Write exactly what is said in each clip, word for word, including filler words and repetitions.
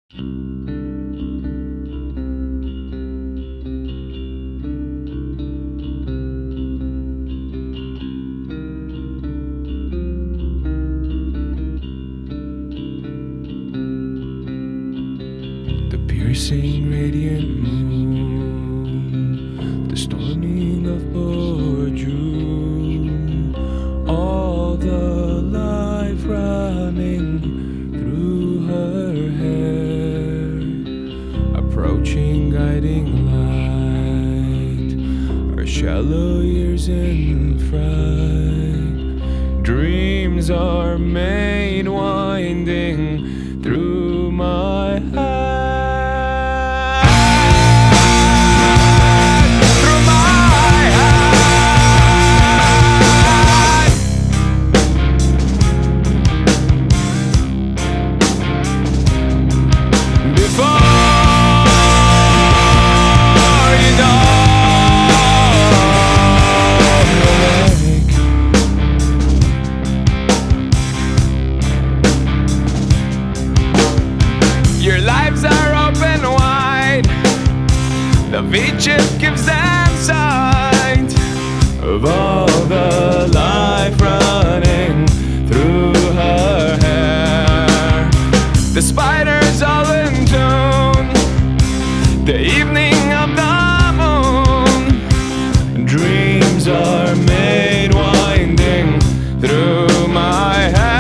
The piercing radiant moon, the storming of poor June, all the life running through her hair, approaching guiding light, her shallow years in fright, dreams are made winding through my heart. Your lives are open wide. The beaches gives them sight of all the life running through her hair. The spiders all in tune, the evening of the moon. Dreams are made winding through my head.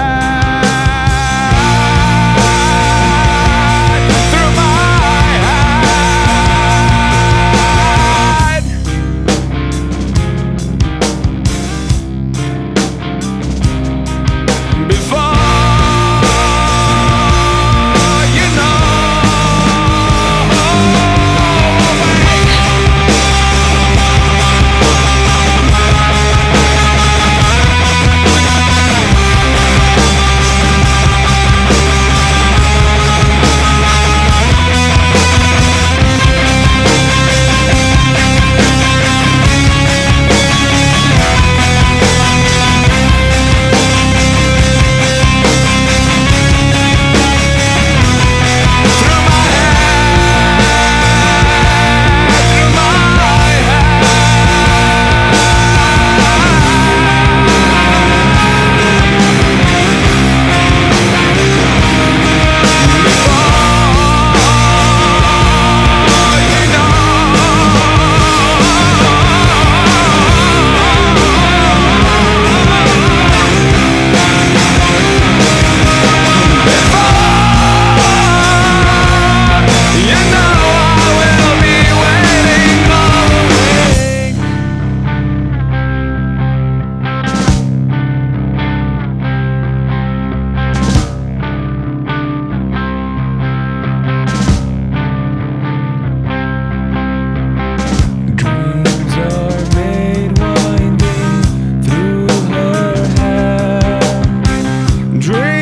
Dream